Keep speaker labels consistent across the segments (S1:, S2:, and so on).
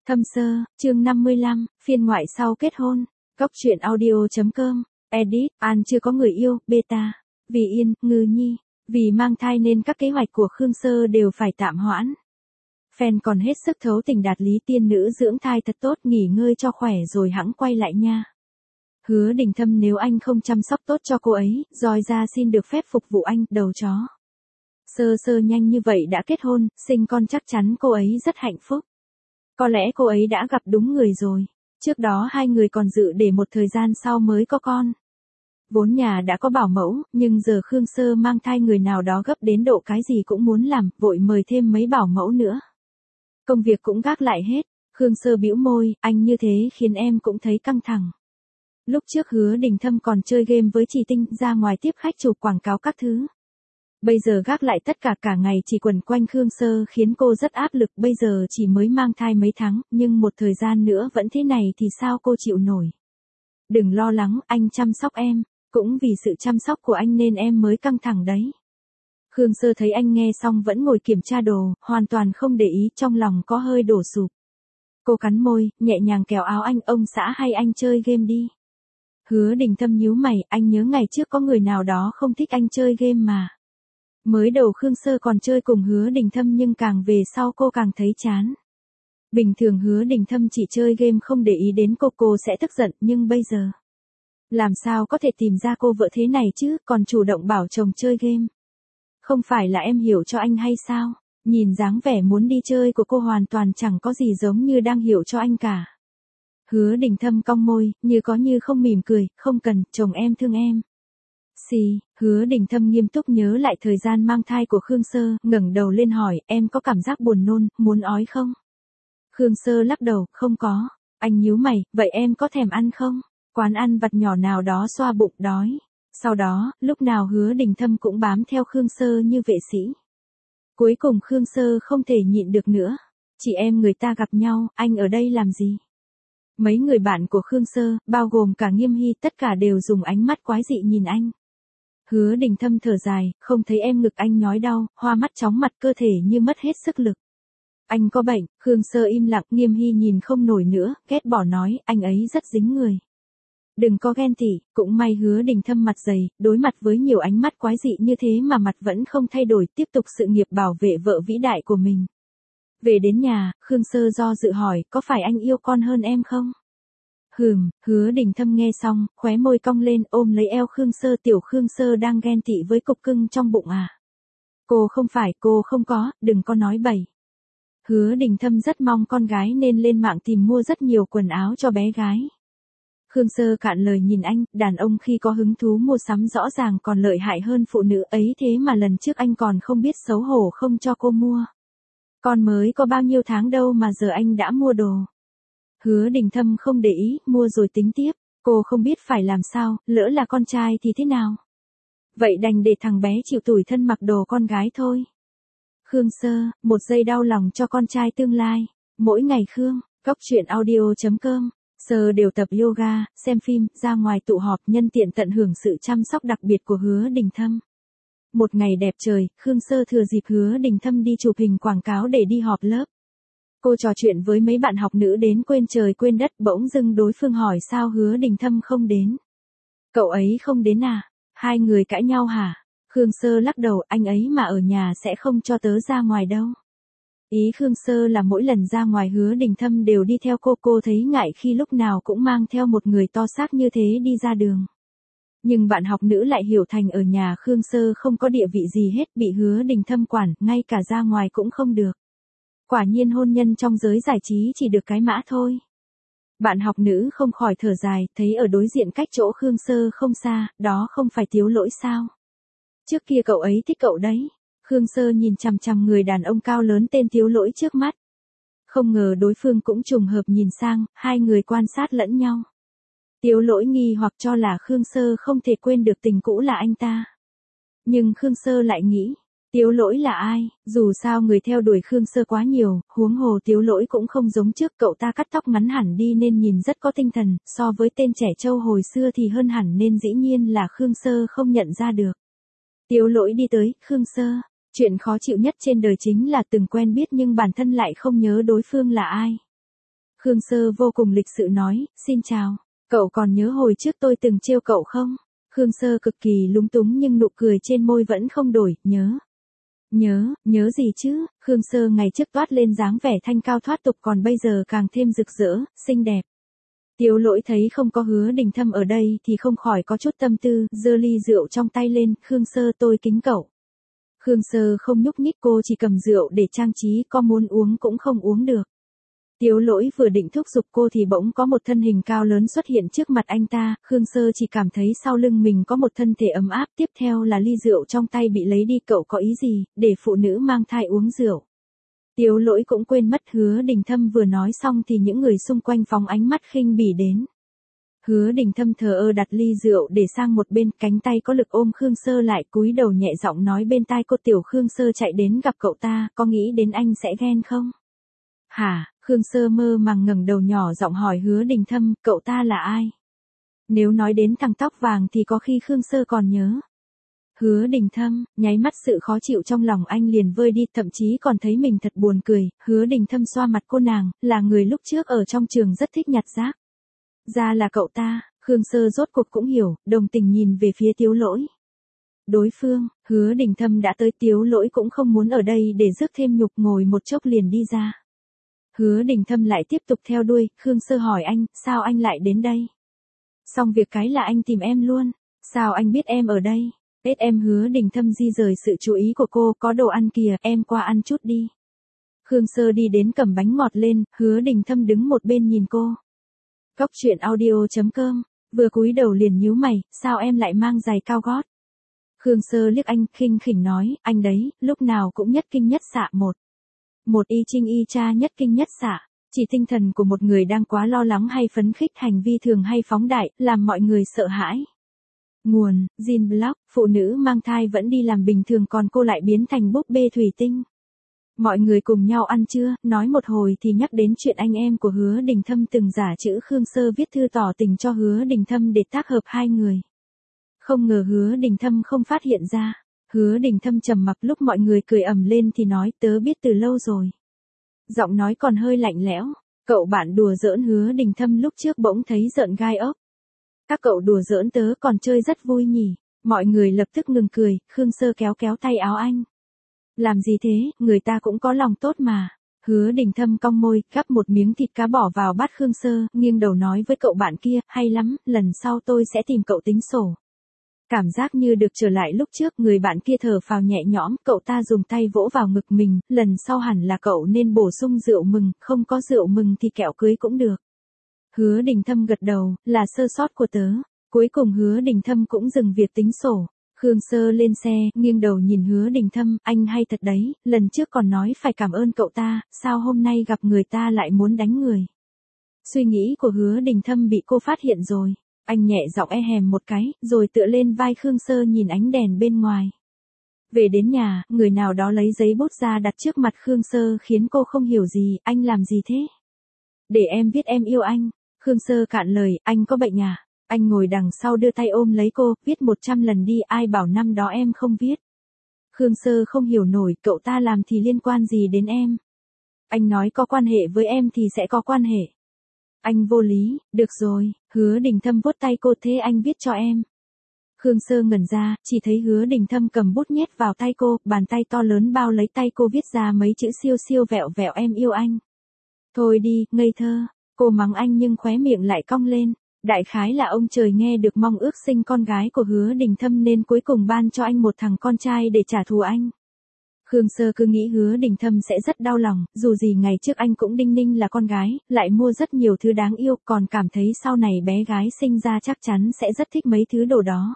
S1: Thâm sơ, chương 55, phiên ngoại sau kết hôn. Góc truyện audio.com. Edit, An chưa có người yêu, beta. Vì Yên, Ngư Nhi. Vì mang thai nên các kế hoạch của Khương Sơ đều phải tạm hoãn. Fan còn hết sức thấu tình đạt lý, tiên nữ dưỡng thai thật tốt, nghỉ ngơi cho khỏe rồi hẵng quay lại nha. Hứa Đình Thâm, nếu anh không chăm sóc tốt cho cô ấy, Roi ra xin được phép phục vụ anh, đầu chó. Sơ sơ nhanh như vậy đã kết hôn, sinh con chắc chắn cô ấy rất hạnh phúc. Có lẽ cô ấy đã gặp đúng người rồi. Trước đó hai người còn dự để một thời gian sau mới có con. Vốn nhà đã có bảo mẫu, nhưng giờ Khương Sơ mang thai, người nào đó gấp đến độ cái gì cũng muốn làm, vội mời thêm mấy bảo mẫu nữa. Công việc cũng gác lại hết. Khương Sơ bĩu môi, anh như thế khiến em cũng thấy căng thẳng. Lúc trước Hứa Đình Thâm còn chơi game với Trì Tinh, ra ngoài tiếp khách chụp quảng cáo các thứ. Bây giờ gác lại tất cả, cả ngày chỉ quẩn quanh Khương Sơ khiến cô rất áp lực. Bây giờ chỉ mới mang thai mấy tháng, nhưng một thời gian nữa vẫn thế này thì sao cô chịu nổi. Đừng lo lắng, anh chăm sóc em. Cũng vì sự chăm sóc của anh nên em mới căng thẳng đấy. Khương Sơ thấy anh nghe xong vẫn ngồi kiểm tra đồ, hoàn toàn không để ý, trong lòng có hơi đổ sụp. Cô cắn môi, nhẹ nhàng kéo áo anh, ông xã hay anh chơi game đi. Hứa Đình Thâm nhíu mày, anh nhớ ngày trước có người nào đó không thích anh chơi game mà. Mới đầu Khương Sơ còn chơi cùng Hứa Đình Thâm, nhưng càng về sau cô càng thấy chán. Bình thường Hứa Đình Thâm chỉ chơi game không để ý đến cô sẽ tức giận, nhưng bây giờ làm sao có thể tìm ra cô vợ thế này chứ, còn chủ động bảo chồng chơi game. Không phải là em hiểu cho anh hay sao? Nhìn dáng vẻ muốn đi chơi của cô hoàn toàn chẳng có gì giống như đang hiểu cho anh cả. Hứa Đình Thâm cong môi, như có như không mỉm cười, không cần, chồng em thương em. Hứa Đình Thâm nghiêm túc nhớ lại thời gian mang thai của Khương Sơ, ngẩng đầu lên hỏi, em có cảm giác buồn nôn, muốn ói không? Khương Sơ lắc đầu, không có. Anh nhíu mày, vậy em có thèm ăn không? Quán ăn vặt nhỏ nào đó xoa bụng đói. Sau đó, lúc nào Hứa Đình Thâm cũng bám theo Khương Sơ như vệ sĩ. Cuối cùng Khương Sơ không thể nhịn được nữa. Chị em người ta gặp nhau, anh ở đây làm gì? Mấy người bạn của Khương Sơ, bao gồm cả Nghiêm Hy, tất cả đều dùng ánh mắt quái dị nhìn anh. Hứa Đình Thâm thở dài, không thấy em ngực anh nhói đau, hoa mắt chóng mặt, cơ thể như mất hết sức lực. Anh có bệnh. Khương Sơ im lặng, Nghiêm Hy nhìn không nổi nữa, ghét bỏ nói, anh ấy rất dính người. Đừng có ghen tị, cũng may Hứa Đình Thâm mặt dày, đối mặt với nhiều ánh mắt quái dị như thế mà mặt vẫn không thay đổi, tiếp tục sự nghiệp bảo vệ vợ vĩ đại của mình. Về đến nhà, Khương Sơ do dự hỏi, có phải anh yêu con hơn em không? Hứa Đình Thâm nghe xong, khóe môi cong lên, ôm lấy eo Khương Sơ, tiểu Khương Sơ đang ghen tị với cục cưng trong bụng à? Cô không có, đừng có nói bậy. Hứa Đình Thâm rất mong con gái nên lên mạng tìm mua rất nhiều quần áo cho bé gái. Khương Sơ cạn lời nhìn anh, đàn ông khi có hứng thú mua sắm rõ ràng còn lợi hại hơn phụ nữ ấy, thế mà lần trước anh còn không biết xấu hổ không cho cô mua. Con mới có bao nhiêu tháng đâu mà giờ anh đã mua đồ. Hứa Đình Thâm không để ý, mua rồi tính tiếp. Cô không biết phải làm sao, lỡ là con trai thì thế nào? Vậy đành để thằng bé chịu tủi thân mặc đồ con gái thôi. Khương Sơ, một giây đau lòng cho con trai tương lai. Mỗi ngày Góc truyện audio.com. Sơ đều tập yoga, xem phim, ra ngoài tụ họp, nhân tiện tận hưởng sự chăm sóc đặc biệt của Hứa Đình Thâm. Một ngày đẹp trời, Khương Sơ thừa dịp Hứa Đình Thâm đi chụp hình quảng cáo để đi họp lớp. Cô trò chuyện với mấy bạn học nữ đến quên trời quên đất, bỗng dưng đối phương hỏi sao Hứa Đình Thâm không đến. Cậu ấy không đến à? Hai người cãi nhau hả? Khương Sơ lắc đầu, anh ấy mà ở nhà sẽ không cho tớ ra ngoài đâu. Ý Khương Sơ là mỗi lần ra ngoài Hứa Đình Thâm đều đi theo cô thấy ngại khi lúc nào cũng mang theo một người to xác như thế đi ra đường. Nhưng bạn học nữ lại hiểu thành ở nhà Khương Sơ không có địa vị gì hết, bị Hứa Đình Thâm quản, ngay cả ra ngoài cũng không được. Quả nhiên hôn nhân trong giới giải trí chỉ được cái mã thôi. Bạn học nữ không khỏi thở dài, thấy ở đối diện cách chỗ Khương Sơ không xa, đó không phải Tiếu Lỗi sao? Trước kia cậu ấy thích cậu đấy. Khương Sơ nhìn chằm chằm người đàn ông cao lớn tên Tiếu Lỗi trước mắt. Không ngờ đối phương cũng trùng hợp nhìn sang, hai người quan sát lẫn nhau. Tiếu Lỗi nghi hoặc cho là Khương Sơ không thể quên được tình cũ là anh ta. Nhưng Khương Sơ lại nghĩ, Tiếu Lỗi là ai? Dù sao người theo đuổi Khương Sơ quá nhiều, huống hồ Tiếu Lỗi cũng không giống trước, cậu ta cắt tóc ngắn hẳn đi nên nhìn rất có tinh thần, so với tên trẻ trâu hồi xưa thì hơn hẳn, nên dĩ nhiên là Khương Sơ không nhận ra được. Tiếu Lỗi đi tới, Khương Sơ. Chuyện khó chịu nhất trên đời chính là từng quen biết nhưng bản thân lại không nhớ đối phương là ai. Khương Sơ vô cùng lịch sự nói, xin chào, cậu còn nhớ hồi trước tôi từng trêu cậu không? Khương Sơ cực kỳ lúng túng nhưng nụ cười trên môi vẫn không đổi, nhớ gì chứ? Khương Sơ ngày trước toát lên dáng vẻ thanh cao thoát tục còn bây giờ càng thêm rực rỡ, xinh đẹp. Tiếu Lỗi thấy không có Hứa Đình Thâm ở đây thì không khỏi có chút tâm tư, giơ ly rượu trong tay lên, Khương Sơ tôi kính cậu. Khương Sơ không nhúc nhích, cô chỉ cầm rượu để trang trí, có muốn uống cũng không uống được. Tiếu Lỗi vừa định thúc giục cô thì bỗng có một thân hình cao lớn xuất hiện trước mặt anh ta, Khương Sơ chỉ cảm thấy sau lưng mình có một thân thể ấm áp, tiếp theo là ly rượu trong tay bị lấy đi, cậu có ý gì, để phụ nữ mang thai uống rượu. Tiếu Lỗi cũng quên mất Hứa Đình Thâm vừa nói xong thì những người xung quanh phóng ánh mắt khinh bỉ đến. Hứa Đình Thâm thờ ơ đặt ly rượu để sang một bên, cánh tay có lực ôm Khương Sơ lại, cúi đầu nhẹ giọng nói bên tai cô, tiểu Khương Sơ chạy đến gặp cậu ta, có nghĩ đến anh sẽ ghen không? Hả? Khương Sơ mơ màng ngẩng đầu nhỏ giọng hỏi Hứa Đình Thâm, cậu ta là ai? Nếu nói đến thằng tóc vàng thì có khi Khương Sơ còn nhớ. Hứa Đình Thâm, nháy mắt sự khó chịu trong lòng anh liền vơi đi, thậm chí còn thấy mình thật buồn cười. Hứa Đình Thâm xoa mặt cô nàng, là người lúc trước ở trong trường rất thích nhặt rác. Ra là cậu ta, Khương Sơ rốt cuộc cũng hiểu, đồng tình nhìn về phía Tiếu Lỗi. Đối phương, Hứa Đình Thâm đã tới, Tiếu Lỗi cũng không muốn ở đây để rước thêm nhục, ngồi một chốc liền đi ra. Hứa Đình Thâm lại tiếp tục theo đuôi, Khương Sơ hỏi anh, sao anh lại đến đây? Xong việc cái là anh tìm em luôn, sao anh biết em ở đây? Tết em. Hứa Đình Thâm di rời sự chú ý của cô, có đồ ăn kìa, em qua ăn chút đi. Khương Sơ đi đến cầm bánh ngọt lên, Hứa Đình Thâm đứng một bên nhìn cô. Cóc truyện audio.com, vừa cúi đầu liền nhíu mày, sao em lại mang giày cao gót? Khương Sơ liếc anh, khinh khỉnh nói, anh đấy, lúc nào cũng nhất kinh nhất xạ một y chinh y cha nhất kinh nhất xạ, chỉ tinh thần của một người đang quá lo lắng hay phấn khích, hành vi thường hay phóng đại, làm mọi người sợ hãi. Nguồn, Jin Blog, phụ nữ mang thai vẫn đi làm bình thường còn cô lại biến thành búp bê thủy tinh. Mọi người cùng nhau ăn trưa, nói một hồi thì nhắc đến chuyện anh em của Hứa Đình Thâm từng giả chữ Khương Sơ viết thư tỏ tình cho Hứa Đình Thâm để tác hợp hai người. Không ngờ Hứa Đình Thâm không phát hiện ra. Hứa Đình Thâm trầm mặc, lúc mọi người cười ầm lên thì nói, tớ biết từ lâu rồi. Giọng nói còn hơi lạnh lẽo, cậu bạn đùa giỡn Hứa Đình Thâm lúc trước bỗng thấy rợn gai ốc. Các cậu đùa giỡn tớ còn chơi rất vui nhỉ. Mọi người lập tức ngừng cười, Khương Sơ kéo kéo tay áo anh. Làm gì thế, người ta cũng có lòng tốt mà. Hứa Đình Thâm cong môi, gắp một miếng thịt cá bỏ vào bát Khương Sơ, nghiêng đầu nói với cậu bạn kia, hay lắm, lần sau tôi sẽ tìm cậu tính sổ. Cảm giác như được trở lại lúc trước, người bạn kia thở phào nhẹ nhõm, cậu ta dùng tay vỗ vào ngực mình, lần sau hẳn là cậu nên bổ sung rượu mừng, không có rượu mừng thì kẹo cưới cũng được. Hứa Đình Thâm gật đầu, là sơ sót của tớ. Cuối cùng Hứa Đình Thâm cũng dừng việc tính sổ. Khương Sơ lên xe, nghiêng đầu nhìn Hứa Đình Thâm, anh hay thật đấy, lần trước còn nói phải cảm ơn cậu ta, sao hôm nay gặp người ta lại muốn đánh người. Suy nghĩ của Hứa Đình Thâm bị cô phát hiện rồi. Anh nhẹ giọng hèm một cái, rồi tựa lên vai Khương Sơ nhìn ánh đèn bên ngoài. Về đến nhà, người nào đó lấy giấy bút ra đặt trước mặt Khương Sơ khiến cô không hiểu gì, anh làm gì thế? Để em viết em yêu anh. Khương Sơ cạn lời, anh có bệnh à? Anh ngồi đằng sau đưa tay ôm lấy cô, viết 100 lần đi, ai bảo năm đó em không viết. Khương Sơ không hiểu nổi, cậu ta làm thì liên quan gì đến em? Anh nói có quan hệ với em thì sẽ có quan hệ. Anh vô lý, được rồi, Hứa Đình Thâm vuốt tay cô, thế anh viết cho em. Khương Sơ ngẩn ra, chỉ thấy Hứa Đình Thâm cầm bút nhét vào tay cô, bàn tay to lớn bao lấy tay cô viết ra mấy chữ siêu siêu vẹo vẹo, em yêu anh. Thôi đi, ngây thơ, cô mắng anh nhưng khóe miệng lại cong lên. Đại khái là ông trời nghe được mong ước sinh con gái của Hứa Đình Thâm nên cuối cùng ban cho anh một thằng con trai để trả thù anh. Khương Sơ cứ nghĩ Hứa Đình Thâm sẽ rất đau lòng, dù gì ngày trước anh cũng đinh ninh là con gái, lại mua rất nhiều thứ đáng yêu, còn cảm thấy sau này bé gái sinh ra chắc chắn sẽ rất thích mấy thứ đồ đó.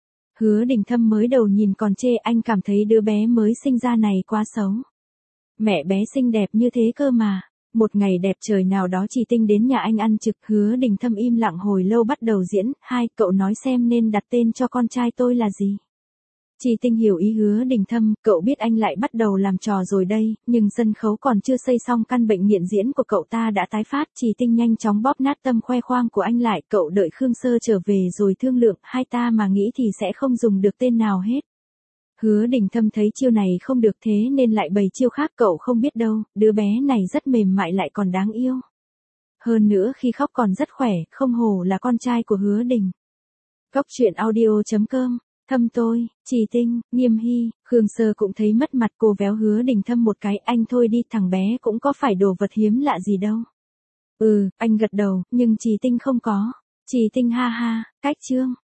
S1: Hứa Đình Thâm mới đầu nhìn còn chê, anh cảm thấy đứa bé mới sinh ra này quá xấu. Mẹ bé xinh đẹp như thế cơ mà. Một ngày đẹp trời nào đó Chỉ Tinh đến nhà anh ăn trực, Hứa Đình Thâm im lặng hồi lâu bắt đầu diễn, cậu nói xem nên đặt tên cho con trai tôi là gì. Chỉ Tinh hiểu ý Hứa Đình Thâm, cậu biết anh lại bắt đầu làm trò rồi đây, nhưng sân khấu còn chưa xây xong, căn bệnh nghiện diễn của cậu ta đã tái phát. Chỉ Tinh nhanh chóng bóp nát tâm khoe khoang của anh lại, cậu đợi Khương Sơ trở về rồi thương lượng, hai ta mà nghĩ thì sẽ không dùng được tên nào hết. Hứa Đình Thâm thấy chiêu này không được thế nên lại bày chiêu khác, cậu không biết đâu, đứa bé này rất mềm mại lại còn đáng yêu. Hơn nữa khi khóc còn rất khỏe, không hổ là con trai của Hứa Đình. Cốc truyện audio.com, Thâm tôi, Trì Tinh, Nghiêm Hy, Khương Sơ cũng thấy mất mặt, cô véo Hứa Đình Thâm một cái, anh thôi đi, thằng bé cũng có phải đồ vật hiếm lạ gì đâu. Ừ, anh gật đầu, nhưng Trì Tinh không có. Trì Tinh ha ha, cách chương.